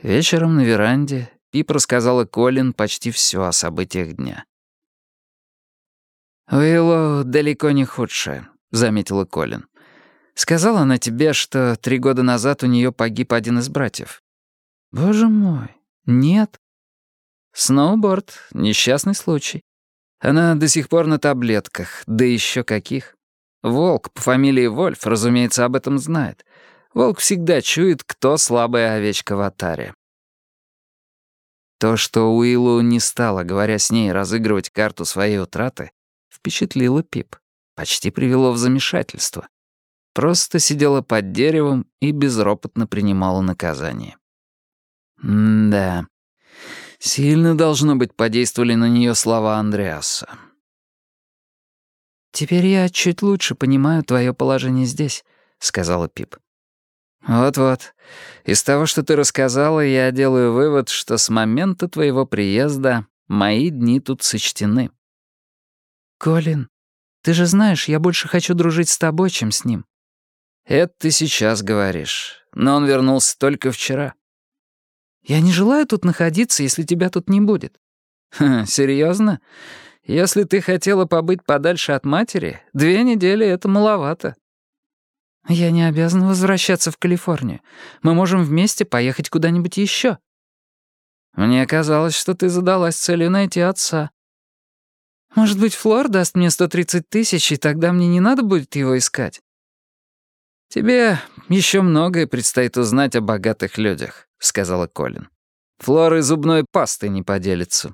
Вечером на веранде Пип рассказала Колин почти все о событиях дня. «Уиллоу далеко не худшая», — заметила Колин. «Сказала она тебе, что 3 года назад у нее погиб один из братьев?» «Боже мой, нет». «Сноуборд, несчастный случай. Она до сих пор на таблетках, да еще каких. Волк по фамилии Вольф, разумеется, об этом знает. Волк всегда чует, кто слабая овечка в отаре». То, что Уиллоу не стала, говоря с ней, разыгрывать карту своей утраты, впечатлило Пип, почти привело в замешательство. Просто сидела под деревом и безропотно принимала наказание. Да, сильно, должно быть, подействовали на нее слова Андреаса. «Теперь я чуть лучше понимаю твое положение здесь», — сказала Пип. «Вот-вот. Из того, что ты рассказала, я делаю вывод, что с момента твоего приезда мои дни тут сочтены». «Колин, ты же знаешь, я больше хочу дружить с тобой, чем с ним». «Это ты сейчас говоришь. Но он вернулся только вчера». «Я не желаю тут находиться, если тебя тут не будет». «Серьезно? Если ты хотела побыть подальше от матери, 2 недели — это маловато». «Я не обязана возвращаться в Калифорнию. Мы можем вместе поехать куда-нибудь еще». «Мне казалось, что ты задалась целью найти отца». «Может быть, Флор даст мне 130 тысяч, и тогда мне не надо будет его искать?» «Тебе еще многое предстоит узнать о богатых людях», — сказала Колин. «Флор и зубной пастой не поделится».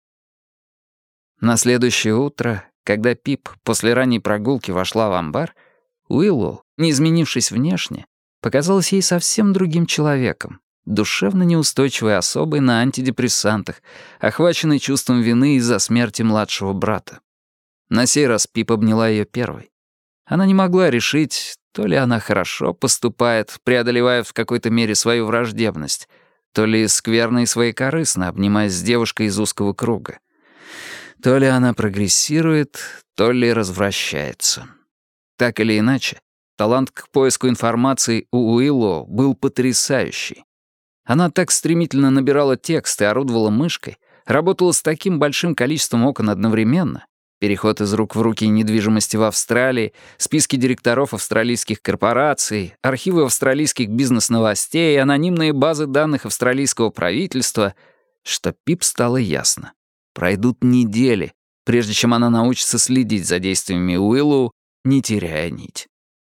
На следующее утро, когда Пип после ранней прогулки вошла в амбар, Уиллоу, не изменившись внешне, показалась ей совсем другим человеком, душевно неустойчивой особой на антидепрессантах, охваченной чувством вины из-за смерти младшего брата. На сей раз Пип обняла ее первой. Она не могла решить, то ли она хорошо поступает, преодолевая в какой-то мере свою враждебность, то ли скверно и своекорыстно, обнимаясь с девушкой из узкого круга. То ли она прогрессирует, то ли развращается. Так или иначе, талант к поиску информации у Уиллоу был потрясающий. Она так стремительно набирала текст и орудовала мышкой, работала с таким большим количеством окон одновременно, переход из рук в руки недвижимости в Австралии, списки директоров австралийских корпораций, архивы австралийских бизнес-новостей, анонимные базы данных австралийского правительства, что Пип стало ясно. Пройдут недели, прежде чем она научится следить за действиями Уиллоу, не теряя нить.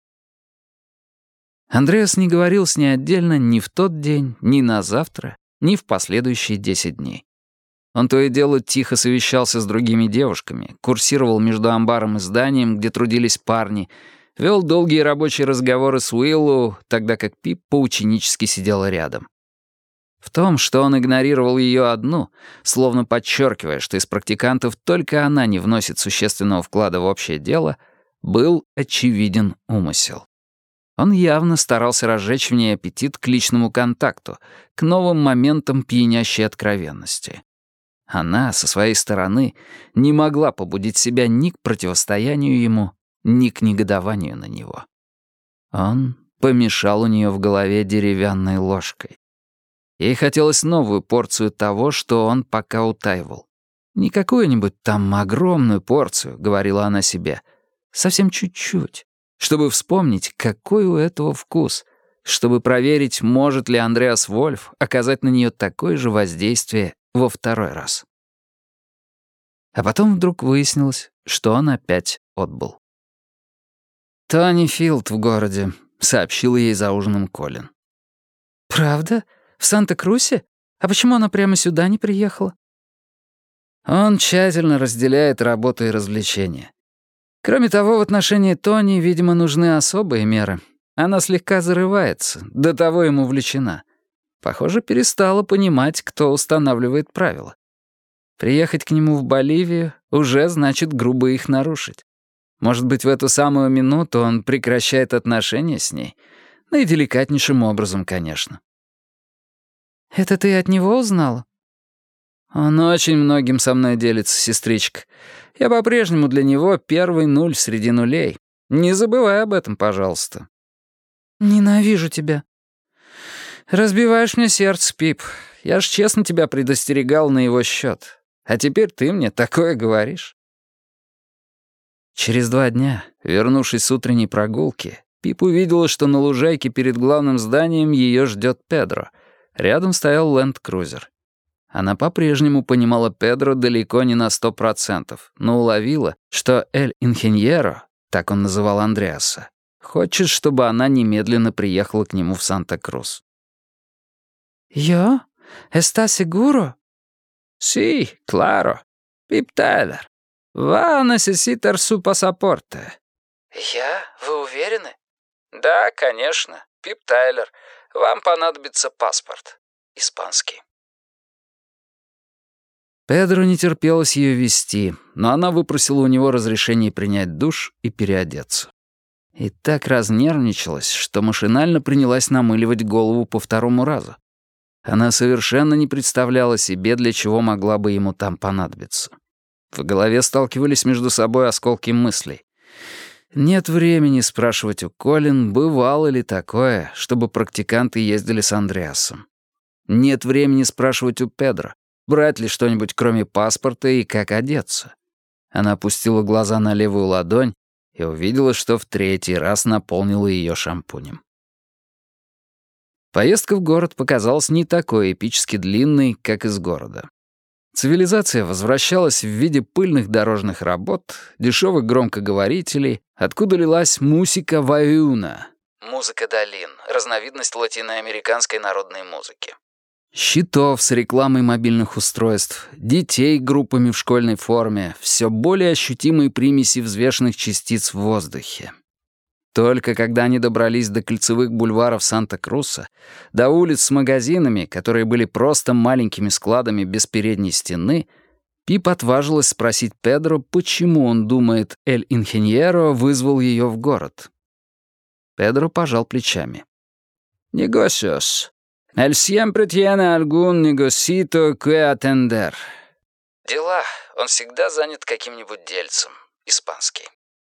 Андреас не говорил с ней отдельно ни в тот день, ни на завтра, ни в последующие 10 дней. Он то и дело тихо совещался с другими девушками, курсировал между амбаром и зданием, где трудились парни, вел долгие рабочие разговоры с Уиллоу, тогда как Пип поученически сидела рядом. В том, что он игнорировал ее одну, словно подчеркивая, что из практикантов только она не вносит существенного вклада в общее дело, был очевиден умысел. Он явно старался разжечь в ней аппетит к личному контакту, к новым моментам пьянящей откровенности. Она, со своей стороны, не могла побудить себя ни к противостоянию ему, ни к негодованию на него. Он помешал у нее в голове деревянной ложкой. Ей хотелось новую порцию того, что он пока утаивал. Не какую-нибудь там огромную порцию, говорила она себе, совсем чуть-чуть, чтобы вспомнить, какой у этого вкус, чтобы проверить, может ли Андреас Вольф оказать на нее такое же воздействие во второй раз. А потом вдруг выяснилось, что он опять отбыл. «Тони Филд в городе», — сообщила ей за ужином Колин. «Правда? В Санта-Крусе? А почему она прямо сюда не приехала?» Он тщательно разделяет работу и развлечения. Кроме того, в отношении Тони, видимо, нужны особые меры. Она слегка зарывается, до того ему увлечена. Похоже, перестала понимать, кто устанавливает правила. Приехать к нему в Боливию уже значит грубо их нарушить. Может быть, в эту самую минуту он прекращает отношения с ней. Наиделикатнейшим образом, конечно. «Это ты от него узнала?» «Он очень многим со мной делится, сестричка. Я по-прежнему для него первый нуль среди нулей. Не забывай об этом, пожалуйста». «Ненавижу тебя». «Разбиваешь мне сердце, Пип. Я ж честно тебя предостерегал на его счет. А теперь ты мне такое говоришь». Через 2 дня, вернувшись с утренней прогулки, Пип увидела, что на лужайке перед главным зданием ее ждет Педро. Рядом стоял ленд-крузер. Она по-прежнему понимала Педро далеко не на 100%, но уловила, что «Эль Инхиньеро», так он называл Андреаса, хочет, чтобы она немедленно приехала к нему в Санта-Крус. «Yo? ¿Está seguro?» «Sí, claro. Pip Tyler. Va a necesitar su pasaporte». «Я? Вы уверены?» «Да, конечно. Пип Тайлер. Вам понадобится паспорт. Испанский». Педро не терпелось ее вести, но она выпросила у него разрешение принять душ и переодеться. И так разнервничалась, что машинально принялась намыливать голову по 2-му разу. Она совершенно не представляла себе, для чего могла бы ему там понадобиться. В голове сталкивались между собой осколки мыслей. Нет времени спрашивать у Колин, бывало ли такое, чтобы практиканты ездили с Андреасом. Нет времени спрашивать у Педро, брать ли что-нибудь кроме паспорта и как одеться. Она опустила глаза на левую ладонь и увидела, что в 3-й раз наполнила ее шампунем. Поездка в город показалась не такой эпически длинной, как из города. Цивилизация возвращалась в виде пыльных дорожных работ, дешевых громкоговорителей, откуда лилась мусика ваюна. Музыка долин, разновидность латиноамериканской народной музыки. Щитов с рекламой мобильных устройств, детей группами в школьной форме, все более ощутимые примеси взвешенных частиц в воздухе. Только когда они добрались до кольцевых бульваров Санта-Круса, до улиц с магазинами, которые были просто маленькими складами без передней стены, Пип отважилась спросить Педро, почему он думает, Эль Инхиньеро вызвал ее в город. Педро пожал плечами. «Negocios. Él siempre tiene algún negocito que atender». «Дела. Он всегда занят каким-нибудь дельцем. Испанский».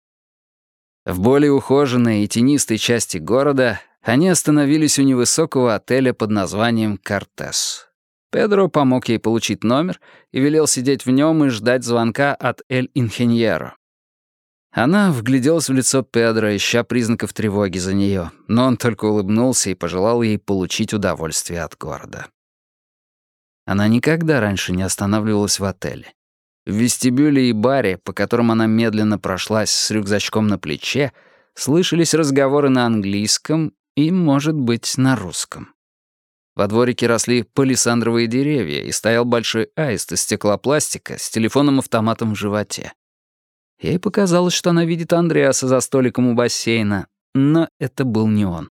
В более ухоженной и тенистой части города они остановились у невысокого отеля под названием «Кортес». Педро помог ей получить номер и велел сидеть в нем и ждать звонка от Эль Инхиньеро. Она вгляделась в лицо Педро, ища признаков тревоги за нее, но он только улыбнулся и пожелал ей получить удовольствие от города. Она никогда раньше не останавливалась в отеле. В вестибюле и баре, по которым она медленно прошлась с рюкзачком на плече, слышались разговоры на английском и, может быть, на русском. Во дворике росли палисандровые деревья, и стоял большой аист из стеклопластика с телефоном-автоматом в животе. Ей показалось, что она видит Андреаса за столиком у бассейна, но это был не он.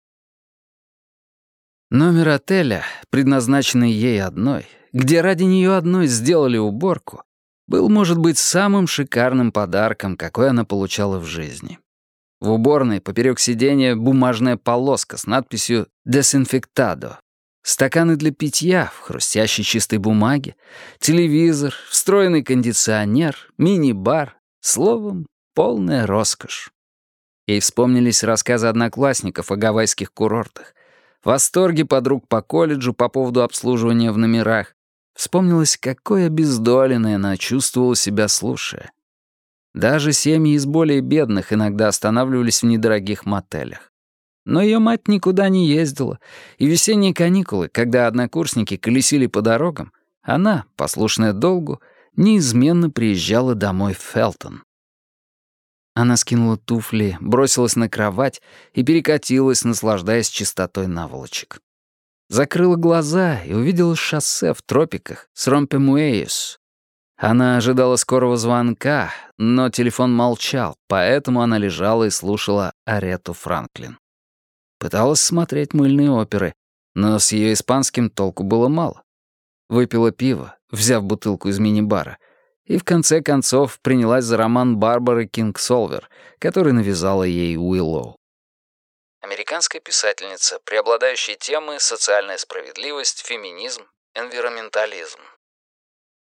Номер отеля, предназначенный ей одной, где ради нее одной сделали уборку, был, может быть, самым шикарным подарком, какой она получала в жизни. В уборной поперек сиденья бумажная полоска с надписью «Дезинфектадо», стаканы для питья в хрустящей чистой бумаге, телевизор, встроенный кондиционер, мини-бар, словом, полная роскошь. Ей вспомнились рассказы одноклассников о гавайских курортах, восторги подруг по колледжу по поводу обслуживания в номерах. Вспомнилось, какой обездоленной она чувствовала себя, слушая. Даже семьи из более бедных иногда останавливались в недорогих мотелях. Но ее мать никуда не ездила, и весенние каникулы, когда однокурсники колесили по дорогам, она, послушная долгу, неизменно приезжала домой в Фелтон. Она скинула туфли, бросилась на кровать и перекатилась, наслаждаясь чистотой наволочек. Закрыла глаза и увидела шоссе в тропиках с Ромпемуэйс. Она ожидала скорого звонка, но телефон молчал, поэтому она лежала и слушала Арету Франклин. Пыталась смотреть мыльные оперы, но с ее испанским толку было мало. Выпила пиво, взяв бутылку из мини-бара, и в конце концов принялась за роман Барбары Кингсолвер, который навязала ей Уиллоу. Американская писательница, преобладающие темы — социальная справедливость, феминизм, энвиронментализм.